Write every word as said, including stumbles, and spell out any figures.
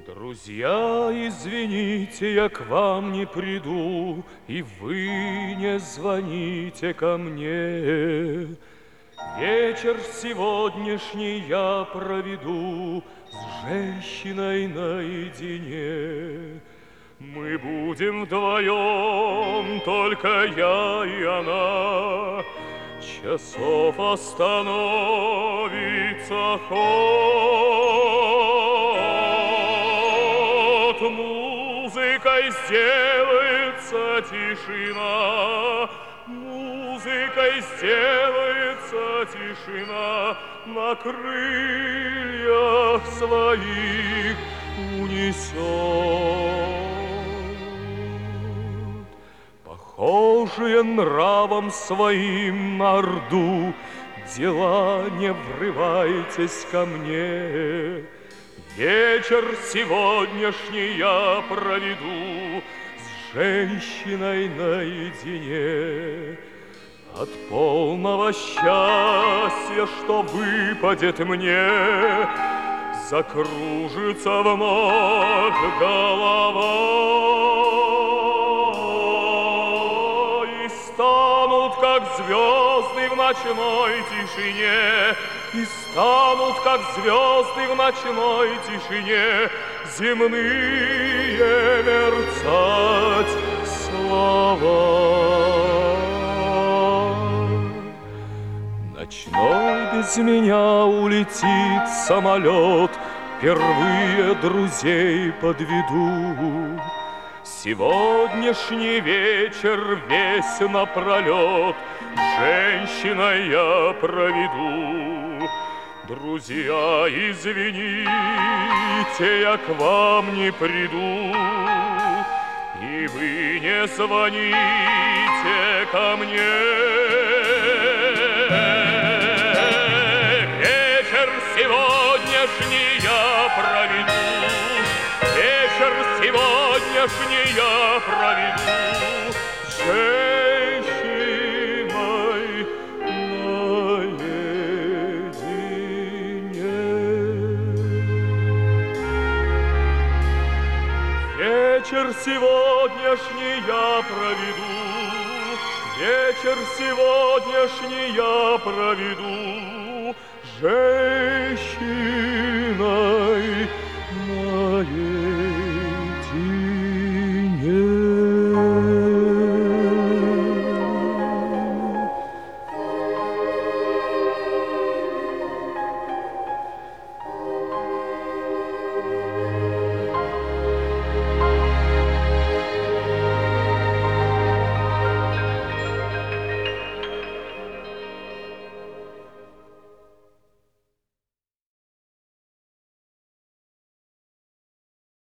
Друзья, извините, я к вам не приду, и вы не звоните ко мне. Вечер сегодняшний я проведу с женщиной наедине. Мы будем вдвоем, только я и она. Часов остановится ход, музыкой сделается тишина, музыкой сделается тишина, на крыльях своих унесет. Похожие нравом своим на орду, дела, не врывайтесь ко мне. Вечер сегодняшний я проведу с женщиной наедине. От полного счастья, что выпадет мне, закружится вновь голова, и станут, как звезды в ночной тишине, и станут, как звезды в ночной тишине, земные мерцать слова. Ночной без меня улетит самолет, впервые друзей подведу. Сегодняшний вечер весь напролет с женщиной я проведу. Друзья, извините, я к вам не приду, и вы не звоните ко мне. Сегодняшний я проведу, вечер сегодняшний я проведу с женщиной наедине. Вечер сегодняшний я проведу, вечер сегодняшний я проведу женщин.